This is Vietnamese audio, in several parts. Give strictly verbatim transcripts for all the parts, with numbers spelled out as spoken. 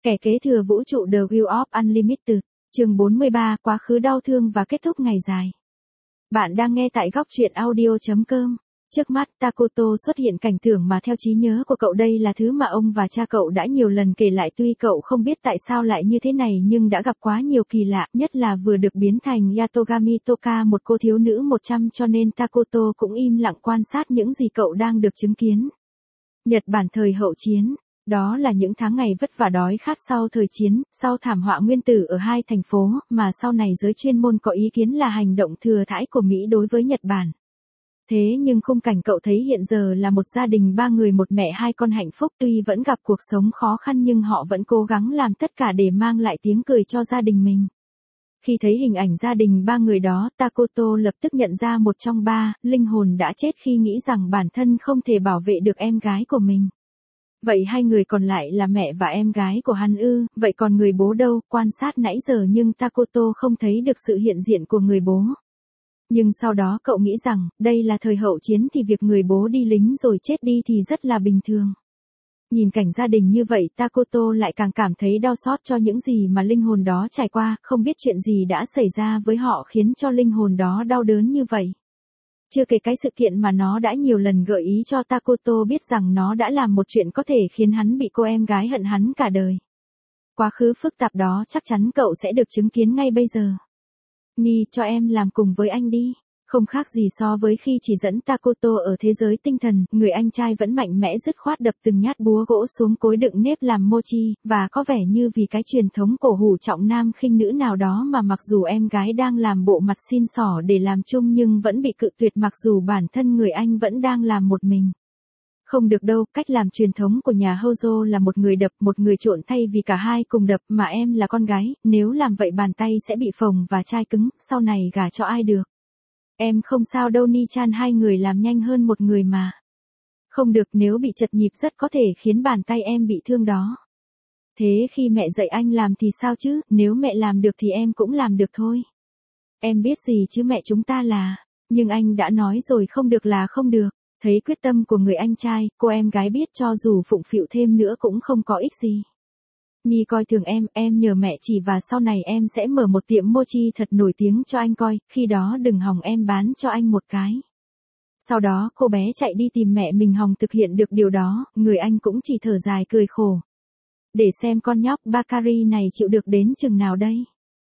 Kẻ kế thừa vũ trụ The Wheel of Unlimited, chương bốn mươi ba, quá khứ đau thương và kết thúc ngày dài. Bạn đang nghe tại góc truyện audio chấm com. Trước mắt Takoto xuất hiện cảnh tượng mà theo trí nhớ của cậu đây là thứ mà ông và cha cậu đã nhiều lần kể lại, tuy cậu không biết tại sao lại như thế này nhưng đã gặp quá nhiều kỳ lạ, nhất là vừa được biến thành Yatogami Toka, một cô thiếu nữ một trăm, cho nên Takoto cũng im lặng quan sát những gì cậu đang được chứng kiến. Nhật Bản thời hậu chiến. Đó là những tháng ngày vất vả đói khát sau thời chiến, sau thảm họa nguyên tử ở hai thành phố, mà sau này giới chuyên môn có ý kiến là hành động thừa thãi của Mỹ đối với Nhật Bản. Thế nhưng khung cảnh cậu thấy hiện giờ là một gia đình ba người một mẹ hai con hạnh phúc, tuy vẫn gặp cuộc sống khó khăn nhưng họ vẫn cố gắng làm tất cả để mang lại tiếng cười cho gia đình mình. Khi thấy hình ảnh gia đình ba người đó, Takoto lập tức nhận ra một trong ba, linh hồn đã chết khi nghĩ rằng bản thân không thể bảo vệ được em gái của mình. Vậy hai người còn lại là mẹ và em gái của hắn ư, vậy còn người bố đâu? Quan sát nãy giờ nhưng Takoto không thấy được sự hiện diện của người bố. Nhưng sau đó cậu nghĩ rằng, đây là thời hậu chiến thì việc người bố đi lính rồi chết đi thì rất là bình thường. Nhìn cảnh gia đình như vậy, Takoto lại càng cảm thấy đau xót cho những gì mà linh hồn đó trải qua, không biết chuyện gì đã xảy ra với họ khiến cho linh hồn đó đau đớn như vậy. Chưa kể cái sự kiện mà nó đã nhiều lần gợi ý cho Takoto biết rằng nó đã làm một chuyện có thể khiến hắn bị cô em gái hận hắn cả đời. Quá khứ phức tạp đó chắc chắn cậu sẽ được chứng kiến ngay bây giờ. Ni, cho em làm cùng với anh đi. Không khác gì so với khi chỉ dẫn Takoto ở thế giới tinh thần, người anh trai vẫn mạnh mẽ dứt khoát đập từng nhát búa gỗ xuống cối đựng nếp làm mochi, và có vẻ như vì cái truyền thống cổ hủ trọng nam khinh nữ nào đó mà mặc dù em gái đang làm bộ mặt xin xỏ để làm chung nhưng vẫn bị cự tuyệt, mặc dù bản thân người anh vẫn đang làm một mình. Không được đâu, cách làm truyền thống của nhà Hojo là một người đập, một người trộn thay vì cả hai cùng đập, mà em là con gái, nếu làm vậy bàn tay sẽ bị phồng và chai cứng, sau này gả cho ai được. Em không sao đâu Ni-chan, hai người làm nhanh hơn một người mà. Không được, nếu bị chật nhịp rất có thể khiến bàn tay em bị thương đó. Thế khi mẹ dạy anh làm thì sao chứ, nếu mẹ làm được thì em cũng làm được thôi. Em biết gì chứ, mẹ chúng ta là, nhưng anh đã nói rồi không được là không được. Thấy quyết tâm của người anh trai, cô em gái biết cho dù phụng phịu thêm nữa cũng không có ích gì. Nhi coi thường em, em nhờ mẹ chỉ và sau này em sẽ mở một tiệm mochi thật nổi tiếng cho anh coi, khi đó đừng hòng em bán cho anh một cái. Sau đó cô bé chạy đi tìm mẹ mình hòng thực hiện được điều đó, người anh cũng chỉ thở dài cười khổ. Để xem con nhóc Bakari này chịu được đến chừng nào đây.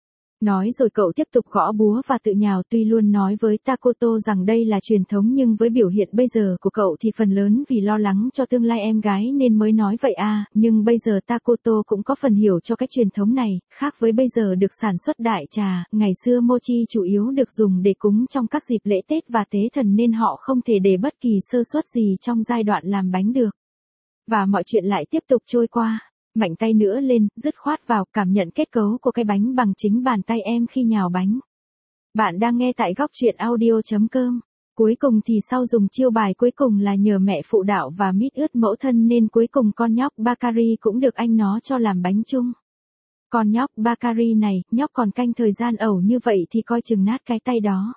Nói rồi cậu tiếp tục gõ búa và tự nhào, tuy luôn nói với Takoto rằng đây là truyền thống nhưng với biểu hiện bây giờ của cậu thì phần lớn vì lo lắng cho tương lai em gái nên mới nói vậy à, nhưng bây giờ Takoto cũng có phần hiểu cho cái truyền thống này, khác với bây giờ được sản xuất đại trà, ngày xưa mochi chủ yếu được dùng để cúng trong các dịp lễ Tết và tế thần nên họ không thể để bất kỳ sơ suất gì trong giai đoạn làm bánh được. Và mọi chuyện lại tiếp tục trôi qua. Mạnh tay nữa lên, dứt khoát vào, cảm nhận kết cấu của cái bánh bằng chính bàn tay em khi nhào bánh. Bạn đang nghe tại góc truyện audio chấm com. Cuối cùng thì sau dùng chiêu bài cuối cùng là nhờ mẹ phụ đạo và mít ướt mẫu thân nên cuối cùng con nhóc Bakari cũng được anh nó cho làm bánh chung. Con nhóc Bakari này, nhóc còn canh thời gian ẩu như vậy thì coi chừng nát cái tay đó.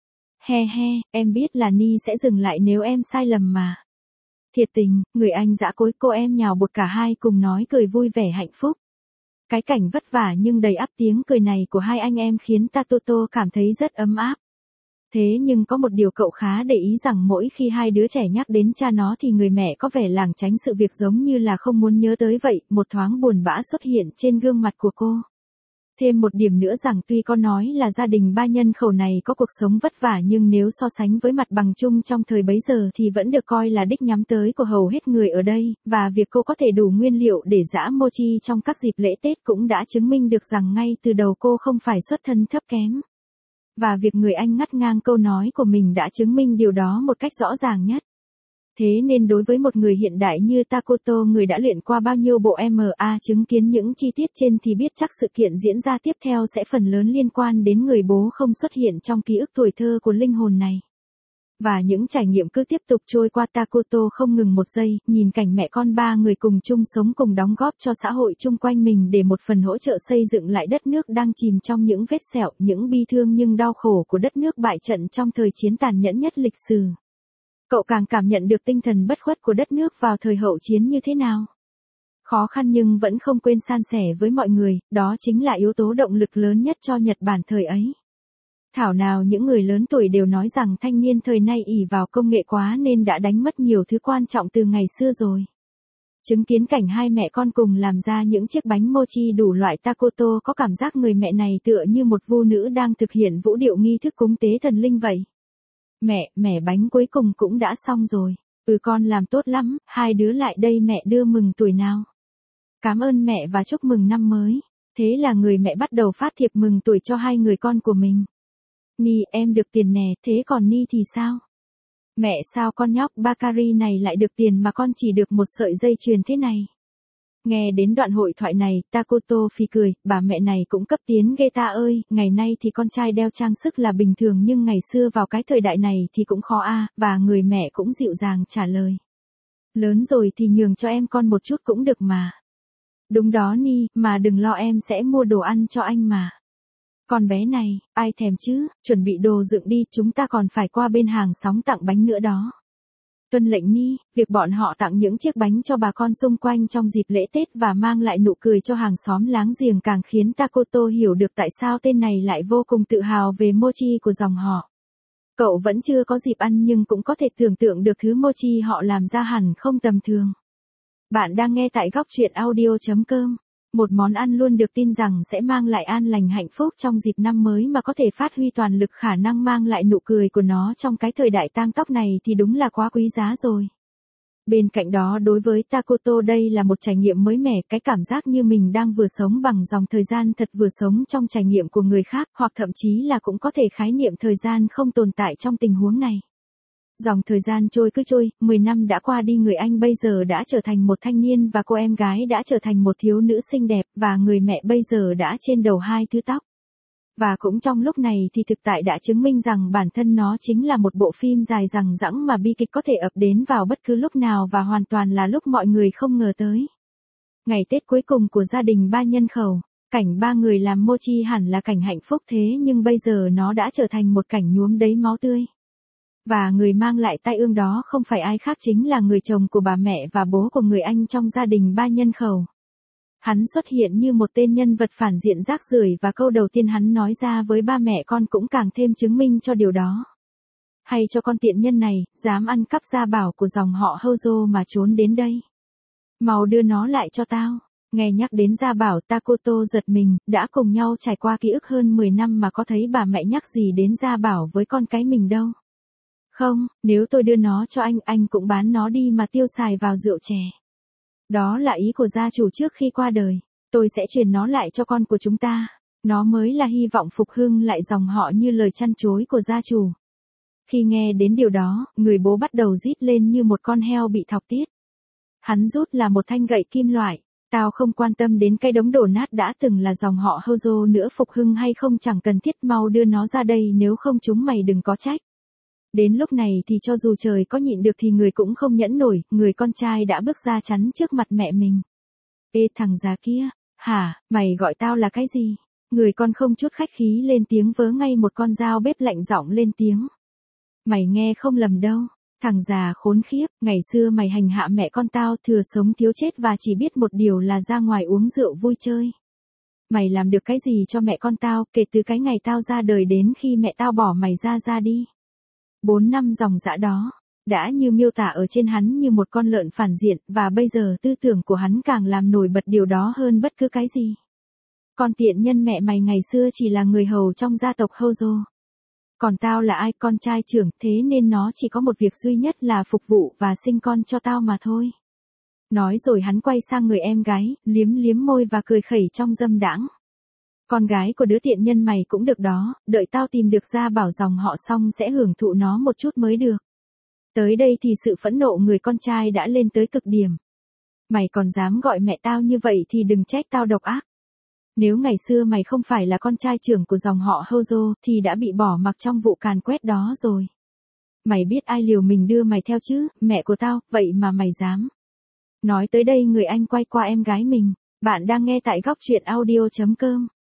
He he, em biết là Ni sẽ dừng lại nếu em sai lầm mà. Thiệt tình, người anh dã cối, cô em nhào bột, cả hai cùng nói cười vui vẻ hạnh phúc. Cái cảnh vất vả nhưng đầy ắp tiếng cười này của hai anh em khiến Takoto cảm thấy rất ấm áp. Thế nhưng có một điều cậu khá để ý rằng mỗi khi hai đứa trẻ nhắc đến cha nó thì người mẹ có vẻ lảng tránh sự việc giống như là không muốn nhớ tới vậy, một thoáng buồn bã xuất hiện trên gương mặt của cô. Thêm một điểm nữa rằng tuy con nói là gia đình ba nhân khẩu này có cuộc sống vất vả nhưng nếu so sánh với mặt bằng chung trong thời bấy giờ thì vẫn được coi là đích nhắm tới của hầu hết người ở đây, và việc cô có thể đủ nguyên liệu để giã mochi trong các dịp lễ Tết cũng đã chứng minh được rằng ngay từ đầu cô không phải xuất thân thấp kém. Và việc người anh ngắt ngang câu nói của mình đã chứng minh điều đó một cách rõ ràng nhất. Thế nên đối với một người hiện đại như Takoto, người đã luyện qua bao nhiêu bộ em a chứng kiến những chi tiết trên thì biết chắc sự kiện diễn ra tiếp theo sẽ phần lớn liên quan đến người bố không xuất hiện trong ký ức tuổi thơ của linh hồn này. Và những trải nghiệm cứ tiếp tục trôi qua, Takoto không ngừng một giây, nhìn cảnh mẹ con ba người cùng chung sống cùng đóng góp cho xã hội chung quanh mình để một phần hỗ trợ xây dựng lại đất nước đang chìm trong những vết sẹo, những bi thương nhưng đau khổ của đất nước bại trận trong thời chiến tàn nhẫn nhất lịch sử. Cậu càng cảm nhận được tinh thần bất khuất của đất nước vào thời hậu chiến như thế nào. Khó khăn nhưng vẫn không quên san sẻ với mọi người, đó chính là yếu tố động lực lớn nhất cho Nhật Bản thời ấy. Thảo nào những người lớn tuổi đều nói rằng thanh niên thời nay ỷ vào công nghệ quá nên đã đánh mất nhiều thứ quan trọng từ ngày xưa rồi. Chứng kiến cảnh hai mẹ con cùng làm ra những chiếc bánh mochi đủ loại Takoto có cảm giác người mẹ này tựa như một vu nữ đang thực hiện vũ điệu nghi thức cúng tế thần linh vậy. Mẹ, mẻ bánh cuối cùng cũng đã xong rồi. Ừ con làm tốt lắm, hai đứa lại đây mẹ đưa mừng tuổi nào. Cảm ơn mẹ và chúc mừng năm mới. Thế là người mẹ bắt đầu phát thiệp mừng tuổi cho hai người con của mình. Ni, em được tiền nè, thế còn Ni thì sao? Mẹ sao con nhóc Bakari này lại được tiền mà con chỉ được một sợi dây chuyền thế này? Nghe đến đoạn hội thoại này, Takoto phì cười, bà mẹ này cũng cấp tiến ghê ta ơi, ngày nay thì con trai đeo trang sức là bình thường nhưng ngày xưa vào cái thời đại này thì cũng khó a, và người mẹ cũng dịu dàng trả lời. Lớn rồi thì nhường cho em con một chút cũng được mà. Đúng đó Ni, mà đừng lo em sẽ mua đồ ăn cho anh mà. Con bé này, ai thèm chứ, chuẩn bị đồ dựng đi, chúng ta còn phải qua bên hàng xóm tặng bánh nữa đó. Tuân lệnh Ni, việc bọn họ tặng những chiếc bánh cho bà con xung quanh trong dịp lễ Tết và mang lại nụ cười cho hàng xóm láng giềng càng khiến Takoto hiểu được tại sao tên này lại vô cùng tự hào về mochi của dòng họ. Cậu vẫn chưa có dịp ăn nhưng cũng có thể tưởng tượng được thứ mochi họ làm ra hẳn không tầm thường. Bạn đang nghe tại góc truyện audio chấm com. Một món ăn luôn được tin rằng sẽ mang lại an lành hạnh phúc trong dịp năm mới mà có thể phát huy toàn lực khả năng mang lại nụ cười của nó trong cái thời đại tang tóc này thì đúng là quá quý giá rồi. Bên cạnh đó đối với Takoto đây là một trải nghiệm mới mẻ, cái cảm giác như mình đang vừa sống bằng dòng thời gian thật vừa sống trong trải nghiệm của người khác, hoặc thậm chí là cũng có thể khái niệm thời gian không tồn tại trong tình huống này. Dòng thời gian trôi cứ trôi, mười năm đã qua đi, người anh bây giờ đã trở thành một thanh niên và cô em gái đã trở thành một thiếu nữ xinh đẹp và người mẹ bây giờ đã trên đầu hai thứ tóc. Và cũng trong lúc này thì thực tại đã chứng minh rằng bản thân nó chính là một bộ phim dài dằng dẵng mà bi kịch có thể ập đến vào bất cứ lúc nào và hoàn toàn là lúc mọi người không ngờ tới. Ngày Tết cuối cùng của gia đình ba nhân khẩu, cảnh ba người làm mochi hẳn là cảnh hạnh phúc thế nhưng bây giờ nó đã trở thành một cảnh nhuốm đầy máu tươi. Và người mang lại tai ương đó không phải ai khác chính là người chồng của bà mẹ và bố của người anh trong gia đình ba nhân khẩu. Hắn xuất hiện như một tên nhân vật phản diện rác rưởi và câu đầu tiên hắn nói ra với ba mẹ con cũng càng thêm chứng minh cho điều đó. Hay cho con tiện nhân này, dám ăn cắp gia bảo của dòng họ Hojo mà trốn đến đây. Mau đưa nó lại cho tao. Nghe nhắc đến gia bảo Takoto giật mình, đã cùng nhau trải qua ký ức hơn mười năm mà có thấy bà mẹ nhắc gì đến gia bảo với con cái mình đâu. Không, nếu tôi đưa nó cho anh, anh cũng bán nó đi mà tiêu xài vào rượu chè. Đó là ý của gia chủ trước khi qua đời. Tôi sẽ truyền nó lại cho con của chúng ta. Nó mới là hy vọng phục hưng lại dòng họ như lời chăn chối của gia chủ. Khi nghe đến điều đó, người bố bắt đầu rít lên như một con heo bị thọc tiết. Hắn rút là một thanh gậy kim loại. Tao không quan tâm đến cái đống đổ nát đã từng là dòng họ Hojo nữa, phục hưng hay không chẳng cần thiết, mau đưa nó ra đây nếu không chúng mày đừng có trách. Đến lúc này thì cho dù trời có nhịn được thì người cũng không nhẫn nổi, người con trai đã bước ra chắn trước mặt mẹ mình. Ê thằng già kia, hả, mày gọi tao là cái gì? Người con không chút khách khí lên tiếng, vớ ngay một con dao bếp lạnh giọng lên tiếng. Mày nghe không lầm đâu, thằng già khốn khiếp, ngày xưa mày hành hạ mẹ con tao, thừa sống thiếu chết và chỉ biết một điều là ra ngoài uống rượu vui chơi. Mày làm được cái gì cho mẹ con tao kể từ cái ngày tao ra đời đến khi mẹ tao bỏ mày ra ra đi? Bốn năm dòng dã đó, đã như miêu tả ở trên hắn như một con lợn phản diện, và bây giờ tư tưởng của hắn càng làm nổi bật điều đó hơn bất cứ cái gì. Con tiện nhân mẹ mày ngày xưa chỉ là người hầu trong gia tộc Hojo. Còn tao là ai, con trai trưởng, thế nên nó chỉ có một việc duy nhất là phục vụ và sinh con cho tao mà thôi. Nói rồi hắn quay sang người em gái, liếm liếm môi và cười khẩy trong dâm đãng. Con gái của đứa tiện nhân mày cũng được đó, đợi tao tìm được gia bảo dòng họ xong sẽ hưởng thụ nó một chút mới được. Tới đây thì sự phẫn nộ người con trai đã lên tới cực điểm. Mày còn dám gọi mẹ tao như vậy thì đừng trách tao độc ác. Nếu ngày xưa mày không phải là con trai trưởng của dòng họ Hojo thì đã bị bỏ mặc trong vụ càn quét đó rồi. Mày biết ai liều mình đưa mày theo chứ, mẹ của tao, vậy mà mày dám. Nói tới đây người anh quay qua em gái mình. Bạn đang nghe tại góc truyện audio chấm com.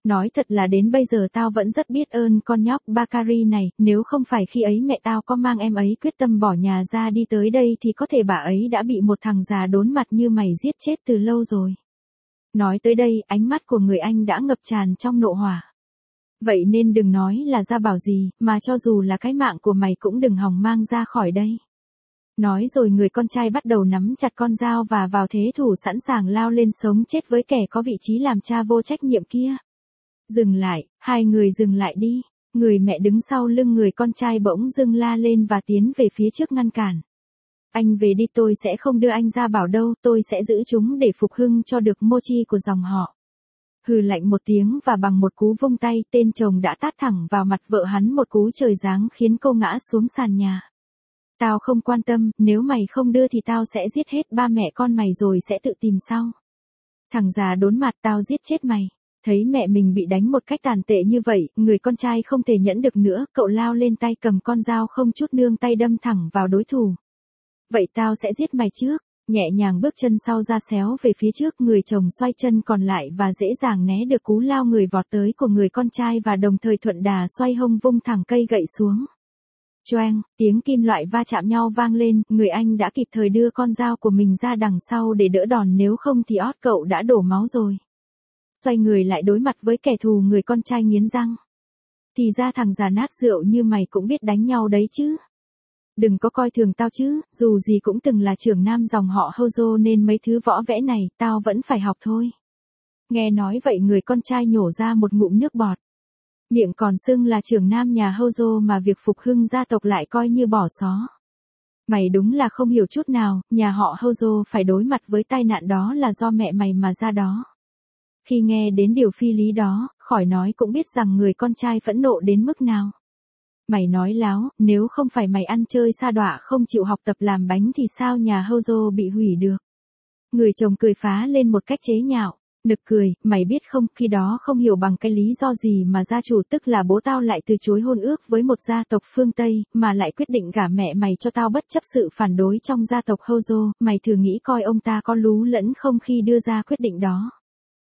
Nói thật là đến bây giờ tao vẫn rất biết ơn con nhóc Bakari này, nếu không phải khi ấy mẹ tao có mang em ấy quyết tâm bỏ nhà ra đi tới đây thì có thể bà ấy đã bị một thằng già đốn mặt như mày giết chết từ lâu rồi. Nói tới đây, ánh mắt của người anh đã ngập tràn trong nộ hỏa. Vậy nên đừng nói là gia bảo gì, mà cho dù là cái mạng của mày cũng đừng hòng mang ra khỏi đây. Nói rồi người con trai bắt đầu nắm chặt con dao và vào thế thủ sẵn sàng lao lên sống chết với kẻ có vị trí làm cha vô trách nhiệm kia. Dừng lại, hai người dừng lại đi. Người mẹ đứng sau lưng người con trai bỗng dưng la lên và tiến về phía trước ngăn cản. Anh về đi, tôi sẽ không đưa anh ra bảo đâu, tôi sẽ giữ chúng để phục hưng cho được mochi của dòng họ. Hừ lạnh một tiếng và bằng một cú vung tay, tên chồng đã tát thẳng vào mặt vợ hắn một cú trời giáng khiến cô ngã xuống sàn nhà. Tao không quan tâm, nếu mày không đưa thì tao sẽ giết hết ba mẹ con mày rồi sẽ tự tìm sau. Thằng già đốn mặt, tao giết chết mày. Thấy mẹ mình bị đánh một cách tàn tệ như vậy, người con trai không thể nhẫn được nữa, cậu lao lên tay cầm con dao không chút nương tay đâm thẳng vào đối thủ. Vậy tao sẽ giết mày trước, nhẹ nhàng bước chân sau ra xéo về phía trước, người chồng xoay chân còn lại và dễ dàng né được cú lao người vọt tới của người con trai và đồng thời thuận đà xoay hông vung thẳng cây gậy xuống. Choang, tiếng kim loại va chạm nhau vang lên, người anh đã kịp thời đưa con dao của mình ra đằng sau để đỡ đòn, nếu không thì ót cậu đã đổ máu rồi. Xoay người lại đối mặt với kẻ thù, người con trai nghiến răng. Thì ra thằng già nát rượu như mày cũng biết đánh nhau đấy chứ. Đừng có coi thường tao chứ, dù gì cũng từng là trưởng nam dòng họ Hojo nên mấy thứ võ vẽ này tao vẫn phải học thôi. Nghe nói vậy người con trai nhổ ra một ngụm nước bọt. Miệng còn xưng là trưởng nam nhà Hojo mà việc phục hưng gia tộc lại coi như bỏ xó. Mày đúng là không hiểu chút nào, nhà họ Hojo phải đối mặt với tai nạn đó là do mẹ mày mà ra đó. Khi nghe đến điều phi lý đó, khỏi nói cũng biết rằng người con trai phẫn nộ đến mức nào. Mày nói láo, nếu không phải mày ăn chơi sa đọa không chịu học tập làm bánh thì sao nhà Hojo bị hủy được. Người chồng cười phá lên một cách chế nhạo, nực cười, mày biết không, khi đó không hiểu bằng cái lý do gì mà gia chủ tức là bố tao lại từ chối hôn ước với một gia tộc phương Tây, mà lại quyết định gả mẹ mày cho tao bất chấp sự phản đối trong gia tộc Hojo, mày thử nghĩ coi ông ta có lú lẫn không khi đưa ra quyết định đó.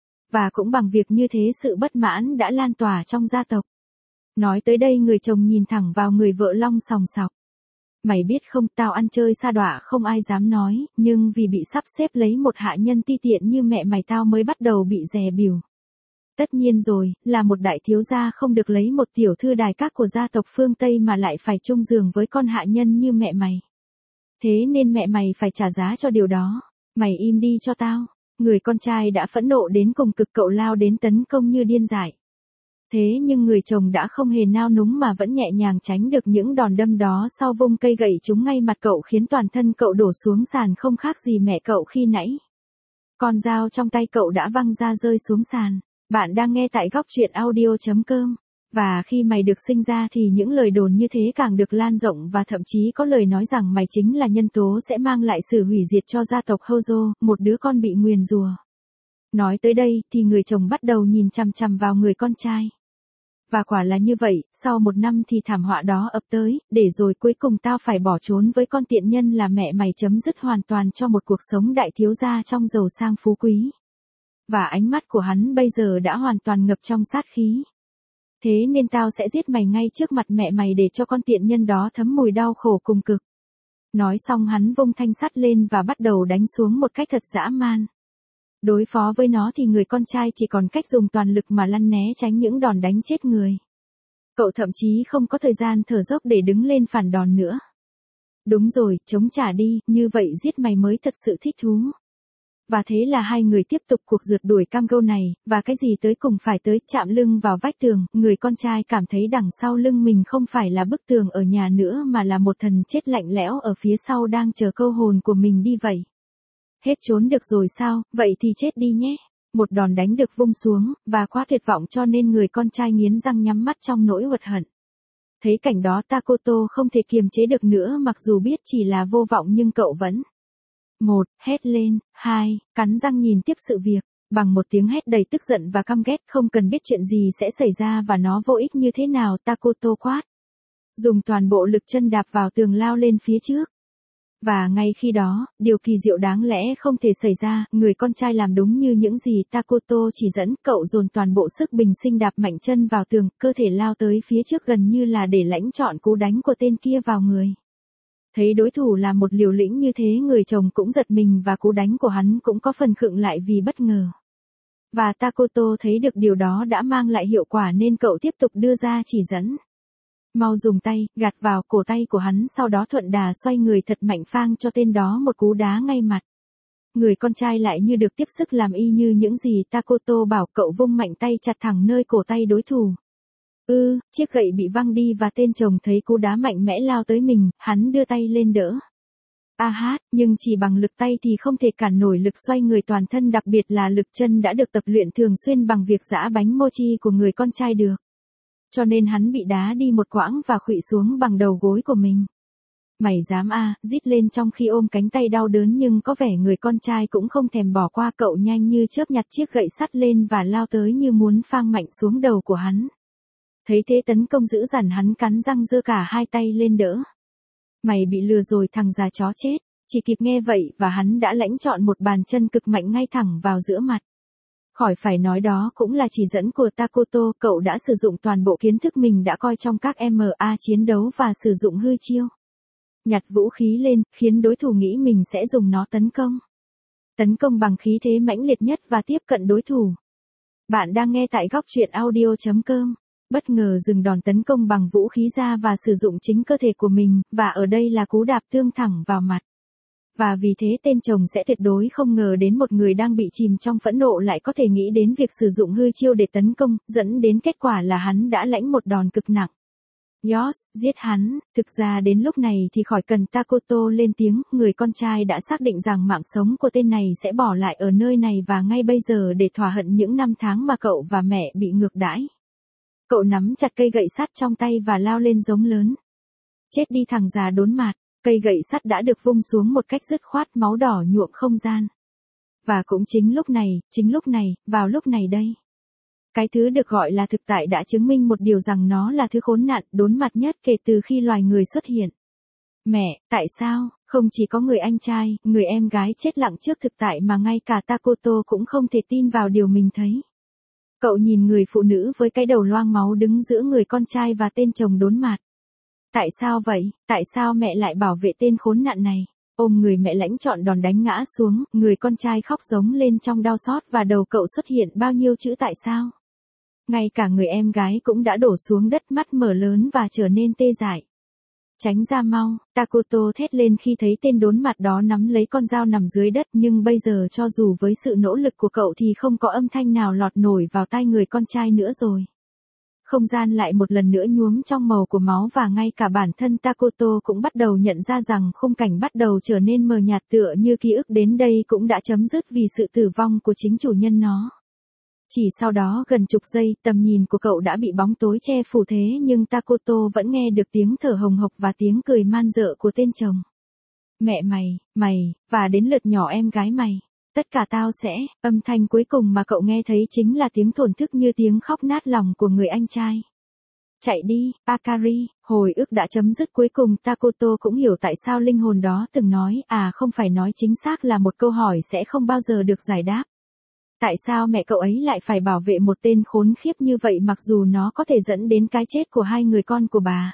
Và cũng bằng việc như thế sự bất mãn đã lan tỏa trong gia tộc. Nói tới đây người chồng nhìn thẳng vào người vợ long sòng sọc. Mày biết không, tao ăn chơi sa đọa không ai dám nói, nhưng vì bị sắp xếp lấy một hạ nhân ti tiện như mẹ mày tao mới bắt đầu bị dè bỉu. Tất nhiên rồi, là một đại thiếu gia không được lấy một tiểu thư đài các của gia tộc phương Tây mà lại phải chung giường với con hạ nhân như mẹ mày. Thế nên mẹ mày phải trả giá cho điều đó. Mày im đi cho tao. Người con trai đã phẫn nộ đến cùng cực, cậu lao đến tấn công như điên dại. Thế nhưng người chồng đã không hề nao núng mà vẫn nhẹ nhàng tránh được những đòn đâm đó, sau vung cây gậy trúng ngay mặt cậu khiến toàn thân cậu đổ xuống sàn không khác gì mẹ cậu khi nãy. Con dao trong tay cậu đã văng ra rơi xuống sàn. Bạn đang nghe tại góc truyện audio chấm com. Và khi mày được sinh ra thì những lời đồn như thế càng được lan rộng và thậm chí có lời nói rằng mày chính là nhân tố sẽ mang lại sự hủy diệt cho gia tộc Hojo, một đứa con bị nguyền rủa. Nói tới đây thì người chồng bắt đầu nhìn chằm chằm vào người con trai. Và quả là như vậy, sau một năm thì thảm họa đó ập tới, để rồi cuối cùng tao phải bỏ trốn với con tiện nhân là mẹ mày, chấm dứt hoàn toàn cho một cuộc sống đại thiếu gia trong giàu sang phú quý. Và ánh mắt của hắn bây giờ đã hoàn toàn ngập trong sát khí. Thế nên tao sẽ giết mày ngay trước mặt mẹ mày để cho con tiện nhân đó thấm mùi đau khổ cùng cực. Nói xong hắn vung thanh sắt lên và bắt đầu đánh xuống một cách thật dã man. Đối phó với nó thì người con trai chỉ còn cách dùng toàn lực mà lăn né tránh những đòn đánh chết người. Cậu thậm chí không có thời gian thở dốc để đứng lên phản đòn nữa. Đúng rồi, chống trả đi, như vậy giết mày mới thật sự thích thú. Và thế là hai người tiếp tục cuộc rượt đuổi cam go này, và cái gì tới cùng phải tới, chạm lưng vào vách tường, người con trai cảm thấy đằng sau lưng mình không phải là bức tường ở nhà nữa mà là một thần chết lạnh lẽo ở phía sau đang chờ câu hồn của mình đi vậy. Hết trốn được rồi sao, vậy thì chết đi nhé. Một đòn đánh được vung xuống, và quá tuyệt vọng cho nên người con trai nghiến răng nhắm mắt trong nỗi uất hận. Thấy cảnh đó Takoto không thể kiềm chế được nữa, mặc dù biết chỉ là vô vọng nhưng cậu vẫn. Một, hét lên, hai, cắn răng nhìn tiếp sự việc, bằng một tiếng hét đầy tức giận và căm ghét, không cần biết chuyện gì sẽ xảy ra và nó vô ích như thế nào, Takoto quát. Dùng toàn bộ lực chân đạp vào tường lao lên phía trước. Và ngay khi đó, điều kỳ diệu đáng lẽ không thể xảy ra, người con trai làm đúng như những gì Takoto chỉ dẫn, cậu dồn toàn bộ sức bình sinh đạp mạnh chân vào tường, cơ thể lao tới phía trước gần như là để lãnh trọn cú đánh của tên kia vào người. Thấy đối thủ là một liều lĩnh như thế, người chồng cũng giật mình và cú đánh của hắn cũng có phần khựng lại vì bất ngờ. Và Takoto thấy được điều đó đã mang lại hiệu quả nên cậu tiếp tục đưa ra chỉ dẫn. Mau dùng tay, gạt vào cổ tay của hắn, sau đó thuận đà xoay người thật mạnh phang cho tên đó một cú đá ngay mặt. Người con trai lại như được tiếp sức làm y như những gì Takoto bảo, cậu vung mạnh tay chặt thẳng nơi cổ tay đối thủ. Ư, chiếc gậy bị văng đi và tên chồng thấy cú đá mạnh mẽ lao tới mình, hắn đưa tay lên đỡ. A hát, nhưng chỉ bằng lực tay thì không thể cản nổi lực xoay người toàn thân, đặc biệt là lực chân đã được tập luyện thường xuyên bằng việc giã bánh mochi của người con trai được. Cho nên hắn bị đá đi một quãng và khuỵu xuống bằng đầu gối của mình. Mày dám à, rít lên trong khi ôm cánh tay đau đớn, nhưng có vẻ người con trai cũng không thèm bỏ qua, cậu nhanh như chớp nhặt chiếc gậy sắt lên và lao tới như muốn phang mạnh xuống đầu của hắn. Thấy thế tấn công dữ dằn, hắn cắn răng giơ cả hai tay lên đỡ. Mày bị lừa rồi thằng già chó chết, chỉ kịp nghe vậy và hắn đã lãnh trọn một bàn chân cực mạnh ngay thẳng vào giữa mặt. Khỏi phải nói đó cũng là chỉ dẫn của Takoto, cậu đã sử dụng toàn bộ kiến thức mình đã coi trong các em a chiến đấu và sử dụng hư chiêu. Nhặt vũ khí lên, khiến đối thủ nghĩ mình sẽ dùng nó tấn công. Tấn công bằng khí thế mãnh liệt nhất và tiếp cận đối thủ. Bạn đang nghe tại góc truyện audio chấm com. Bất ngờ dừng đòn tấn công bằng vũ khí ra và sử dụng chính cơ thể của mình, và ở đây là cú đạp tương thẳng vào mặt. Và vì thế tên chồng sẽ tuyệt đối không ngờ đến một người đang bị chìm trong phẫn nộ lại có thể nghĩ đến việc sử dụng hư chiêu để tấn công, dẫn đến kết quả là hắn đã lãnh một đòn cực nặng. Yos, giết hắn. Thực ra đến lúc này thì khỏi cần Takoto lên tiếng, người con trai đã xác định rằng mạng sống của tên này sẽ bỏ lại ở nơi này và ngay bây giờ để thỏa hận những năm tháng mà cậu và mẹ bị ngược đãi. Cậu nắm chặt cây gậy sắt trong tay và lao lên giống lớn. Chết đi thằng già đốn mạt. Cây gậy sắt đã được vung xuống một cách dứt khoát, máu đỏ nhuộm không gian. Và cũng chính lúc này, chính lúc này, vào lúc này đây. Cái thứ được gọi là thực tại đã chứng minh một điều rằng nó là thứ khốn nạn, đốn mặt nhất kể từ khi loài người xuất hiện. Mẹ, tại sao, không chỉ có người anh trai, người em gái chết lặng trước thực tại mà ngay cả Takoto cũng không thể tin vào điều mình thấy. Cậu nhìn người phụ nữ với cái đầu loang máu đứng giữa người con trai và tên chồng đốn mặt. Tại sao vậy, tại sao mẹ lại bảo vệ tên khốn nạn này? Ôm người mẹ lãnh trọn đòn đánh ngã xuống, người con trai khóc giống lên trong đau xót và đầu cậu xuất hiện bao nhiêu chữ tại sao? Ngay cả người em gái cũng đã đổ xuống đất, mắt mở lớn và trở nên tê dại. Tránh ra mau, Takoto thét lên khi thấy tên đốn mặt đó nắm lấy con dao nằm dưới đất, nhưng bây giờ cho dù với sự nỗ lực của cậu thì không có âm thanh nào lọt nổi vào tai người con trai nữa rồi. Không gian lại một lần nữa nhuốm trong màu của máu và ngay cả bản thân Takoto cũng bắt đầu nhận ra rằng khung cảnh bắt đầu trở nên mờ nhạt, tựa như ký ức đến đây cũng đã chấm dứt vì sự tử vong của chính chủ nhân nó. Chỉ sau đó gần chục giây, tầm nhìn của cậu đã bị bóng tối che phủ, thế nhưng Takoto vẫn nghe được tiếng thở hồng hộc và tiếng cười man dợ của tên chồng. Mẹ mày, mày, và đến lượt nhỏ em gái mày. Tất cả tao sẽ, âm thanh cuối cùng mà cậu nghe thấy chính là tiếng thổn thức như tiếng khóc nát lòng của người anh trai. Chạy đi, Akari, hồi ức đã chấm dứt cuối cùng. Takoto cũng hiểu tại sao linh hồn đó từng nói, à không phải nói chính xác là một câu hỏi sẽ không bao giờ được giải đáp. Tại sao mẹ cậu ấy lại phải bảo vệ một tên khốn khiếp như vậy mặc dù nó có thể dẫn đến cái chết của hai người con của bà?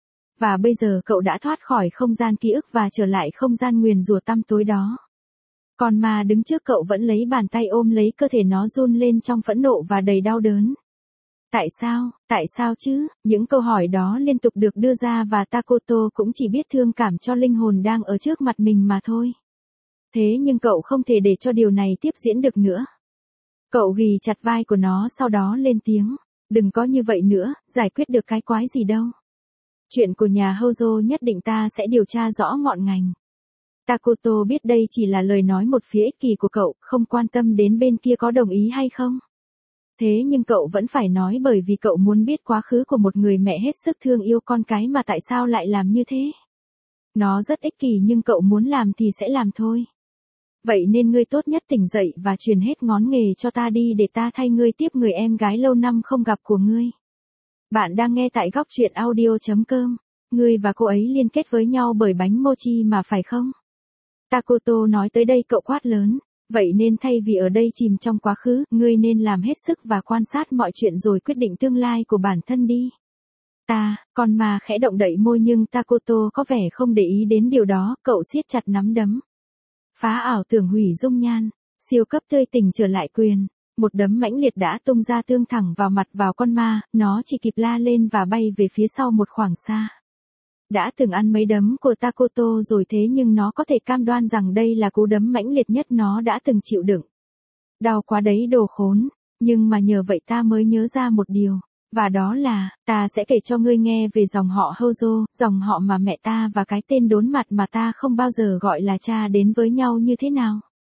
Và bây giờ cậu đã thoát khỏi không gian ký ức và trở lại không gian nguyền rủa tăm tối đó. Con ma đứng trước cậu vẫn lấy bàn tay ôm lấy cơ thể nó, run lên trong phẫn nộ và đầy đau đớn. Tại sao, tại sao chứ? Những câu hỏi đó liên tục được đưa ra và Takoto cũng chỉ biết thương cảm cho linh hồn đang ở trước mặt mình mà thôi. Thế nhưng cậu không thể để cho điều này tiếp diễn được nữa. Cậu ghì chặt vai của nó sau đó lên tiếng. Đừng có như vậy nữa, giải quyết được cái quái gì đâu. Chuyện của nhà Hojo nhất định ta sẽ điều tra rõ ngọn ngành. Takoto biết đây chỉ là lời nói một phía ích kỷ của cậu, không quan tâm đến bên kia có đồng ý hay không. Thế nhưng cậu vẫn phải nói bởi vì cậu muốn biết quá khứ của một người mẹ hết sức thương yêu con cái mà tại sao lại làm như thế. Nó rất ích kỷ nhưng cậu muốn làm thì sẽ làm thôi. Vậy nên ngươi tốt nhất tỉnh dậy và truyền hết ngón nghề cho ta đi để ta thay ngươi tiếp người em gái lâu năm không gặp của ngươi. Bạn đang nghe tại góc truyện audio chấm com. Ngươi và cô ấy liên kết với nhau bởi bánh mochi mà phải không? Takoto nói tới đây cậu quát lớn. Vậy nên thay vì ở đây chìm trong quá khứ, ngươi nên làm hết sức và quan sát mọi chuyện rồi quyết định tương lai của bản thân đi. Ta, con ma khẽ động đậy môi nhưng Takoto có vẻ không để ý đến điều đó, cậu siết chặt nắm đấm. Phá ảo tưởng hủy dung nhan, siêu cấp tươi tỉnh trở lại quyền. Một đấm mãnh liệt đã tung ra tương thẳng vào mặt vào con ma, nó chỉ kịp la lên và bay về phía sau một khoảng xa. Đã từng ăn mấy đấm của Takoto rồi thế nhưng nó có thể cam đoan rằng đây là cú đấm mãnh liệt nhất nó đã từng chịu đựng. Đau quá đấy đồ khốn, nhưng mà nhờ vậy ta mới nhớ ra một điều, và đó là, ta sẽ kể cho ngươi nghe về dòng họ Hojo, dòng họ mà mẹ ta và cái tên đốn mặt mà ta không bao giờ gọi là cha đến với nhau như thế nào.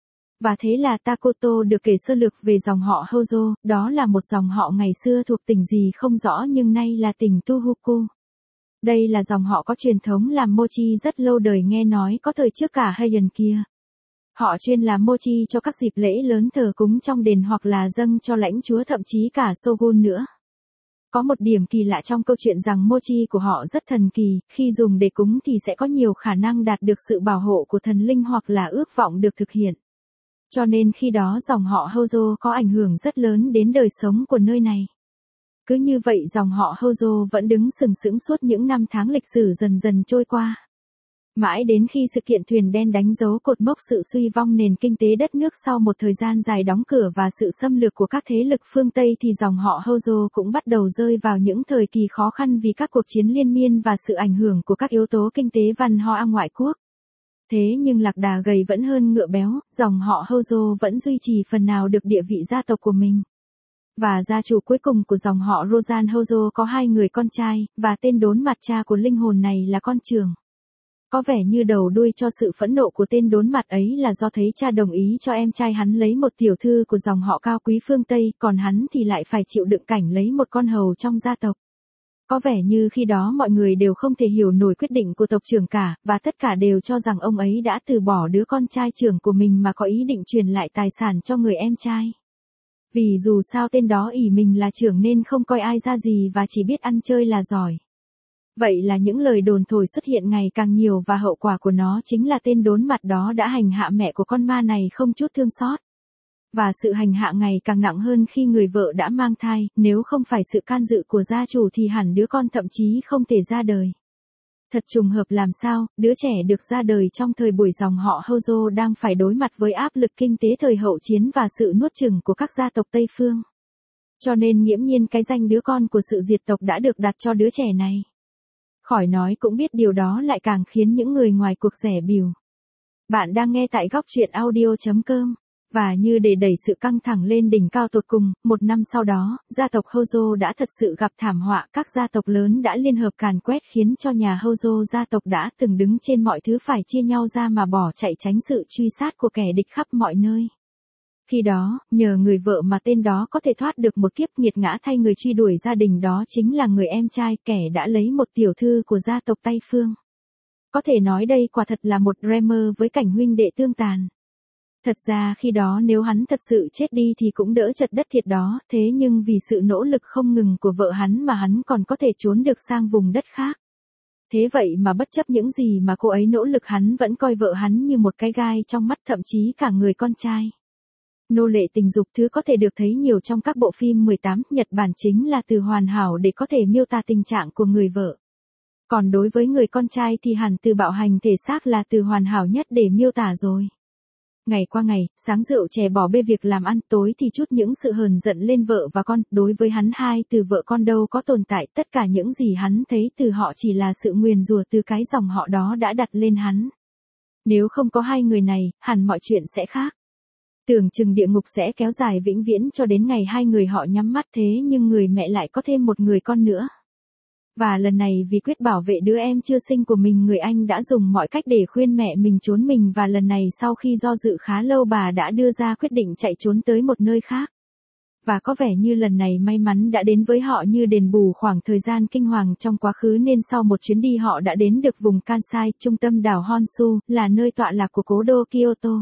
Và thế là Takoto được kể sơ lược về dòng họ Hojo, đó là một dòng họ ngày xưa thuộc tỉnh gì không rõ nhưng nay là tỉnh Tohoku. Đây là dòng họ có truyền thống làm mochi rất lâu đời nghe nói có thời trước cả Heian kia. Họ chuyên làm mochi cho các dịp lễ lớn thờ cúng trong đền hoặc là dâng cho lãnh chúa thậm chí cả shogun nữa. Có một điểm kỳ lạ trong câu chuyện rằng mochi của họ rất thần kỳ, khi dùng để cúng thì sẽ có nhiều khả năng đạt được sự bảo hộ của thần linh hoặc là ước vọng được thực hiện. Cho nên khi đó dòng họ Hojo có ảnh hưởng rất lớn đến đời sống của nơi này. Cứ như vậy dòng họ Hojo vẫn đứng sừng sững suốt những năm tháng lịch sử dần dần trôi qua. Mãi đến khi sự kiện thuyền đen đánh dấu cột mốc sự suy vong nền kinh tế đất nước sau một thời gian dài đóng cửa và sự xâm lược của các thế lực phương Tây thì dòng họ Hojo cũng bắt đầu rơi vào những thời kỳ khó khăn vì các cuộc chiến liên miên và sự ảnh hưởng của các yếu tố kinh tế văn hóa ngoại quốc. Thế nhưng lạc đà gầy vẫn hơn ngựa béo, dòng họ Hojo vẫn duy trì phần nào được địa vị gia tộc của mình. Và gia chủ cuối cùng của dòng họ Rosan Hojo có hai người con trai, và tên đốn mặt cha của linh hồn này là con trưởng. Có vẻ như đầu đuôi cho sự phẫn nộ của tên đốn mặt ấy là do thấy cha đồng ý cho em trai hắn lấy một tiểu thư của dòng họ cao quý phương Tây, còn hắn thì lại phải chịu đựng cảnh lấy một con hầu trong gia tộc. Có vẻ như khi đó mọi người đều không thể hiểu nổi quyết định của tộc trưởng cả, và tất cả đều cho rằng ông ấy đã từ bỏ đứa con trai trưởng của mình mà có ý định truyền lại tài sản cho người em trai. Vì dù sao tên đó ỷ mình là trưởng nên không coi ai ra gì và chỉ biết ăn chơi là giỏi. Vậy là những lời đồn thổi xuất hiện ngày càng nhiều và hậu quả của nó chính là tên đốn mặt đó đã hành hạ mẹ của con ma này không chút thương xót. Và sự hành hạ ngày càng nặng hơn khi người vợ đã mang thai, nếu không phải sự can dự của gia chủ thì hẳn đứa con thậm chí không thể ra đời. Thật trùng hợp làm sao, đứa trẻ được ra đời trong thời buổi dòng họ Hojo đang phải đối mặt với áp lực kinh tế thời hậu chiến và sự nuốt chửng của các gia tộc Tây Phương. Cho nên nghiễm nhiên cái danh đứa con của sự diệt tộc đã được đặt cho đứa trẻ này. Khỏi nói cũng biết điều đó lại càng khiến những người ngoài cuộc rẻ bìu. Bạn đang nghe tại góc truyện audio chấm com. Và như để đẩy sự căng thẳng lên đỉnh cao tột cùng, một năm sau đó, gia tộc Hojo đã thật sự gặp thảm họa, các gia tộc lớn đã liên hợp càn quét khiến cho nhà Hojo gia tộc đã từng đứng trên mọi thứ phải chia nhau ra mà bỏ chạy tránh sự truy sát của kẻ địch khắp mọi nơi. Khi đó, nhờ người vợ mà tên đó có thể thoát được một kiếp nghiệt ngã thay người truy đuổi gia đình đó chính là người em trai kẻ đã lấy một tiểu thư của gia tộc Tây Phương. Có thể nói đây quả thật là một drama với cảnh huynh đệ tương tàn. Thật ra khi đó nếu hắn thật sự chết đi thì cũng đỡ chật đất thiệt đó, thế nhưng vì sự nỗ lực không ngừng của vợ hắn mà hắn còn có thể trốn được sang vùng đất khác. Thế vậy mà bất chấp những gì mà cô ấy nỗ lực hắn vẫn coi vợ hắn như một cái gai trong mắt thậm chí cả người con trai. Nô lệ tình dục thứ có thể được thấy nhiều trong các bộ phim mười tám Nhật Bản chính là từ hoàn hảo để có thể miêu tả tình trạng của người vợ. Còn đối với người con trai thì hẳn từ bạo hành thể xác là từ hoàn hảo nhất để miêu tả rồi. Ngày qua ngày, sáng rượu chè bỏ bê việc làm ăn, tối thì chút những sự hờn giận lên vợ và con, đối với hắn hai từ vợ con đâu có tồn tại, tất cả những gì hắn thấy từ họ chỉ là sự nguyền rủa từ cái dòng họ đó đã đặt lên hắn. Nếu không có hai người này, hẳn mọi chuyện sẽ khác. Tưởng chừng địa ngục sẽ kéo dài vĩnh viễn cho đến ngày hai người họ nhắm mắt thế nhưng người mẹ lại có thêm một người con nữa. Và lần này vì quyết bảo vệ đứa em chưa sinh của mình người anh đã dùng mọi cách để khuyên mẹ mình trốn mình và lần này sau khi do dự khá lâu bà đã đưa ra quyết định chạy trốn tới một nơi khác. Và có vẻ như lần này may mắn đã đến với họ như đền bù khoảng thời gian kinh hoàng trong quá khứ nên sau một chuyến đi họ đã đến được vùng Kansai, trung tâm đảo Honshu, là nơi tọa lạc của cố đô Kyoto.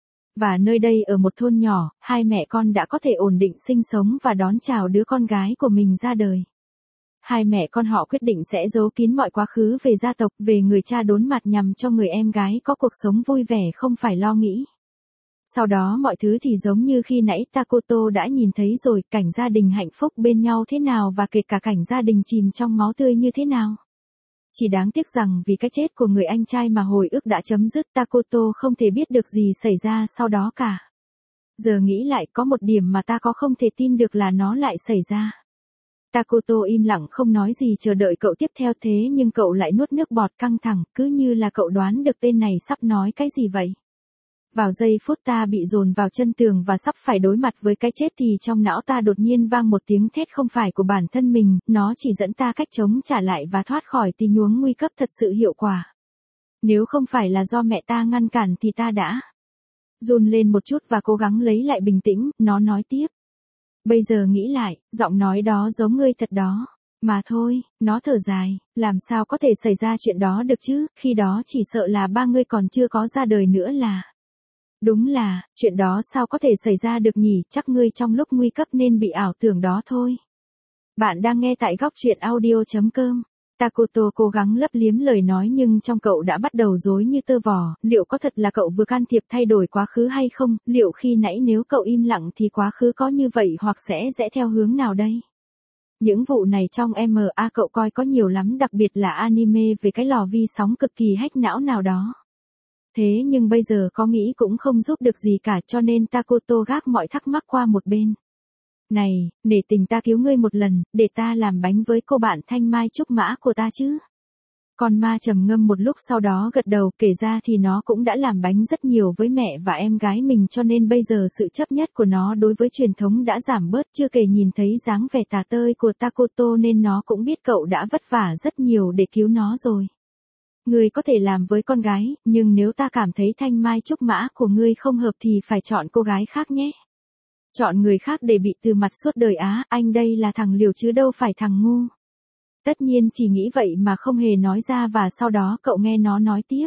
Và nơi đây ở một thôn nhỏ, hai mẹ con đã có thể ổn định sinh sống và đón chào đứa con gái của mình ra đời. Hai mẹ con họ quyết định sẽ giấu kín mọi quá khứ về gia tộc, về người cha đốn mặt nhằm cho người em gái có cuộc sống vui vẻ không phải lo nghĩ. Sau đó mọi thứ thì giống như khi nãy Takoto đã nhìn thấy rồi, cảnh gia đình hạnh phúc bên nhau thế nào và kể cả cảnh gia đình chìm trong máu tươi như thế nào. Chỉ đáng tiếc rằng vì cái chết của người anh trai mà hồi ức đã chấm dứt, Takoto không thể biết được gì xảy ra sau đó cả. Giờ nghĩ lại có một điểm mà ta có không thể tin được là nó lại xảy ra. Takoto im lặng không nói gì chờ đợi cậu tiếp theo, thế nhưng cậu lại nuốt nước bọt căng thẳng, cứ như là cậu đoán được tên này sắp nói cái gì vậy. Vào giây phút ta bị dồn vào chân tường và sắp phải đối mặt với cái chết thì trong não ta đột nhiên vang một tiếng thét không phải của bản thân mình, nó chỉ dẫn ta cách chống trả lại và thoát khỏi tình huống nguy cấp thật sự hiệu quả. Nếu không phải là do mẹ ta ngăn cản thì ta đã run lên một chút và cố gắng lấy lại bình tĩnh, nó nói tiếp. Bây giờ nghĩ lại, giọng nói đó giống ngươi thật đó. Mà thôi, nó thở dài, làm sao có thể xảy ra chuyện đó được chứ, khi đó chỉ sợ là ba ngươi còn chưa có ra đời nữa là. Đúng là, chuyện đó sao có thể xảy ra được nhỉ, chắc ngươi trong lúc nguy cấp nên bị ảo tưởng đó thôi. Bạn đang nghe tại góc truyện audio chấm com. Takoto cố gắng lấp liếm lời nói nhưng trong cậu đã bắt đầu rối như tơ vò, liệu có thật là cậu vừa can thiệp thay đổi quá khứ hay không, liệu khi nãy nếu cậu im lặng thì quá khứ có như vậy hoặc sẽ rẽ theo hướng nào đây? Những vụ này trong em a cậu coi có nhiều lắm, đặc biệt là anime về cái lò vi sóng cực kỳ hack não nào đó. Thế nhưng bây giờ có nghĩ cũng không giúp được gì cả cho nên Takoto gác mọi thắc mắc qua một bên. Này, nể tình ta cứu ngươi một lần, để ta làm bánh với cô bạn thanh mai trúc mã của ta chứ. Con ma trầm ngâm một lúc sau đó gật đầu, kể ra thì nó cũng đã làm bánh rất nhiều với mẹ và em gái mình cho nên bây giờ sự chấp nhất của nó đối với truyền thống đã giảm bớt, chưa kể nhìn thấy dáng vẻ tà tơi của Takoto nên nó cũng biết cậu đã vất vả rất nhiều để cứu nó rồi. Ngươi có thể làm với con gái, nhưng nếu ta cảm thấy thanh mai trúc mã của ngươi không hợp thì phải chọn cô gái khác nhé. Chọn người khác để bị từ mặt suốt đời á, anh đây là thằng liều chứ đâu phải thằng ngu. Tất nhiên chỉ nghĩ vậy mà không hề nói ra và sau đó cậu nghe nó nói tiếp.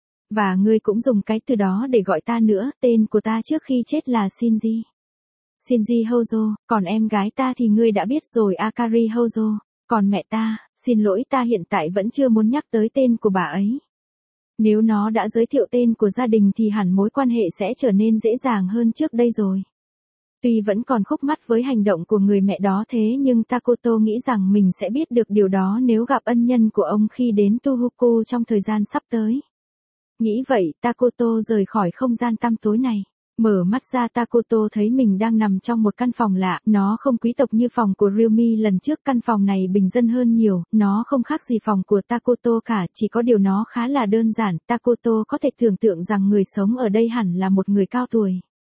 Và ngươi cũng dùng cái từ đó để gọi ta nữa, tên của ta trước khi chết là Shinji. Shinji Hojo, còn em gái ta thì ngươi đã biết rồi, Akari Hojo. Còn mẹ ta, xin lỗi ta hiện tại vẫn chưa muốn nhắc tới tên của bà ấy. Nếu nó đã giới thiệu tên của gia đình thì hẳn mối quan hệ sẽ trở nên dễ dàng hơn trước đây rồi. Tuy vẫn còn khúc mắc với hành động của người mẹ đó thế nhưng Takoto nghĩ rằng mình sẽ biết được điều đó nếu gặp ân nhân của ông khi đến Tohoku trong thời gian sắp tới. Nghĩ vậy, Takoto rời khỏi không gian tăm tối này. Mở mắt ra Takoto thấy mình đang nằm trong một căn phòng lạ, nó không quý tộc như phòng của Ryumi lần trước, căn phòng này bình dân hơn nhiều, nó không khác gì phòng của Takoto cả, chỉ có điều nó khá là đơn giản, Takoto có thể tưởng tượng rằng người sống ở đây hẳn là một người cao tuổi.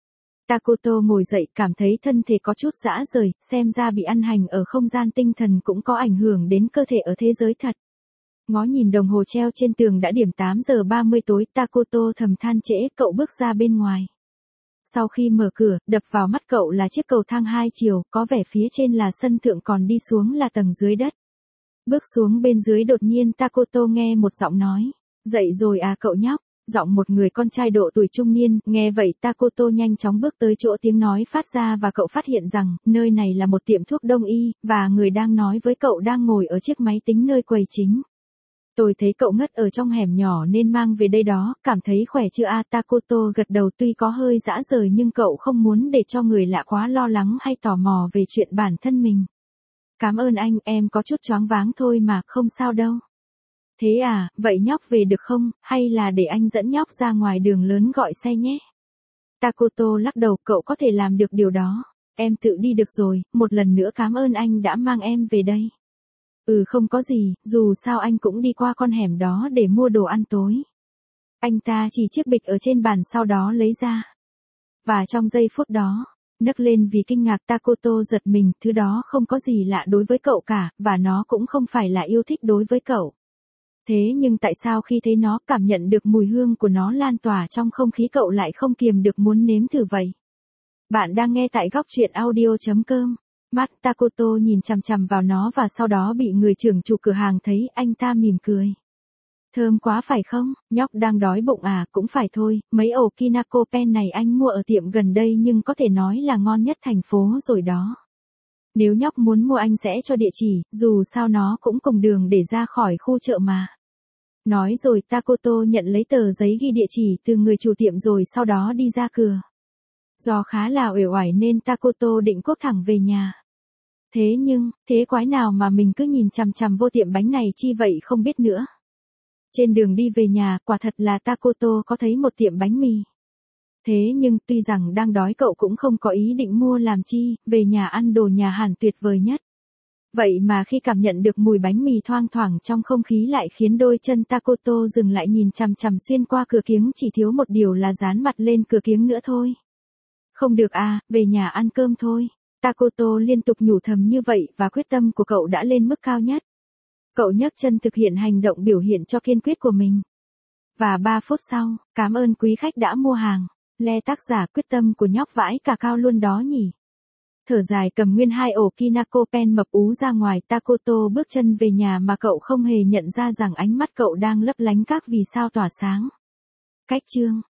Takoto ngồi dậy cảm thấy thân thể có chút rã rời, xem ra bị ăn hành ở không gian tinh thần cũng có ảnh hưởng đến cơ thể ở thế giới thật. Ngó nhìn đồng hồ treo trên tường đã điểm tám giờ ba mươi tối, Takoto thầm than trễ, cậu bước ra bên ngoài. Sau khi mở cửa, đập vào mắt cậu là chiếc cầu thang hai chiều, có vẻ phía trên là sân thượng còn đi xuống là tầng dưới đất. Bước xuống bên dưới đột nhiên Takoto nghe một giọng nói. Dậy rồi à cậu nhóc? Giọng một người con trai độ tuổi trung niên, nghe vậy Takoto nhanh chóng bước tới chỗ tiếng nói phát ra và cậu phát hiện rằng, nơi này là một tiệm thuốc đông y, và người đang nói với cậu đang ngồi ở chiếc máy tính nơi quầy chính. Tôi thấy cậu ngất ở trong hẻm nhỏ nên mang về đây đó, cảm thấy khỏe chưa a? Takoto gật đầu, tuy có hơi dã rời nhưng cậu không muốn để cho người lạ quá lo lắng hay tò mò về chuyện bản thân mình. Cảm ơn anh, em có chút choáng váng thôi mà, không sao đâu. Thế à, vậy nhóc về được không, hay là để anh dẫn nhóc ra ngoài đường lớn gọi xe nhé? Takoto lắc đầu, cậu có thể làm được điều đó. Em tự đi được rồi, một lần nữa cảm ơn anh đã mang em về đây. Ừ không có gì, dù sao anh cũng đi qua con hẻm đó để mua đồ ăn tối. Anh ta chỉ chiếc bịch ở trên bàn sau đó lấy ra. Và trong giây phút đó, nấc lên vì kinh ngạc, Takoto giật mình, thứ đó không có gì lạ đối với cậu cả, và nó cũng không phải là yêu thích đối với cậu. Thế nhưng tại sao khi thấy nó, cảm nhận được mùi hương của nó lan tỏa trong không khí, cậu lại không kiềm được muốn nếm thử vậy? Bạn đang nghe tại góc truyện audio chấm com. Mắt Takoto nhìn chằm chằm vào nó và sau đó bị người trưởng chủ cửa hàng thấy, anh ta mỉm cười. Thơm quá phải không, nhóc đang đói bụng à? Cũng phải thôi, mấy ổ Kinako Pen này anh mua ở tiệm gần đây nhưng có thể nói là ngon nhất thành phố rồi đó. Nếu nhóc muốn mua anh sẽ cho địa chỉ, dù sao nó cũng cùng đường để ra khỏi khu chợ mà. Nói rồi Takoto nhận lấy tờ giấy ghi địa chỉ từ người chủ tiệm rồi sau đó đi ra cửa. Do khá là uể oải nên Takoto định cuốc thẳng về nhà. Thế nhưng, thế quái nào mà mình cứ nhìn chằm chằm vô tiệm bánh này chi vậy không biết nữa. Trên đường đi về nhà, quả thật là Takoto có thấy một tiệm bánh mì. Thế nhưng tuy rằng đang đói cậu cũng không có ý định mua làm chi, về nhà ăn đồ nhà Hàn tuyệt vời nhất. Vậy mà khi cảm nhận được mùi bánh mì thoang thoảng trong không khí lại khiến đôi chân Takoto dừng lại nhìn chằm chằm xuyên qua cửa kiếng, chỉ thiếu một điều là dán mặt lên cửa kiếng nữa thôi. Không được à, về nhà ăn cơm thôi. Takoto liên tục nhủ thầm như vậy và quyết tâm của cậu đã lên mức cao nhất. Cậu nhấc chân thực hiện hành động biểu hiện cho kiên quyết của mình. Và ba phút sau, cảm ơn quý khách đã mua hàng. Le tác giả quyết tâm của nhóc vãi cả cao luôn đó nhỉ. Thở dài cầm nguyên hai ổ Kinako pen mập ú ra ngoài, Takoto bước chân về nhà mà cậu không hề nhận ra rằng ánh mắt cậu đang lấp lánh các vì sao tỏa sáng. Cách chương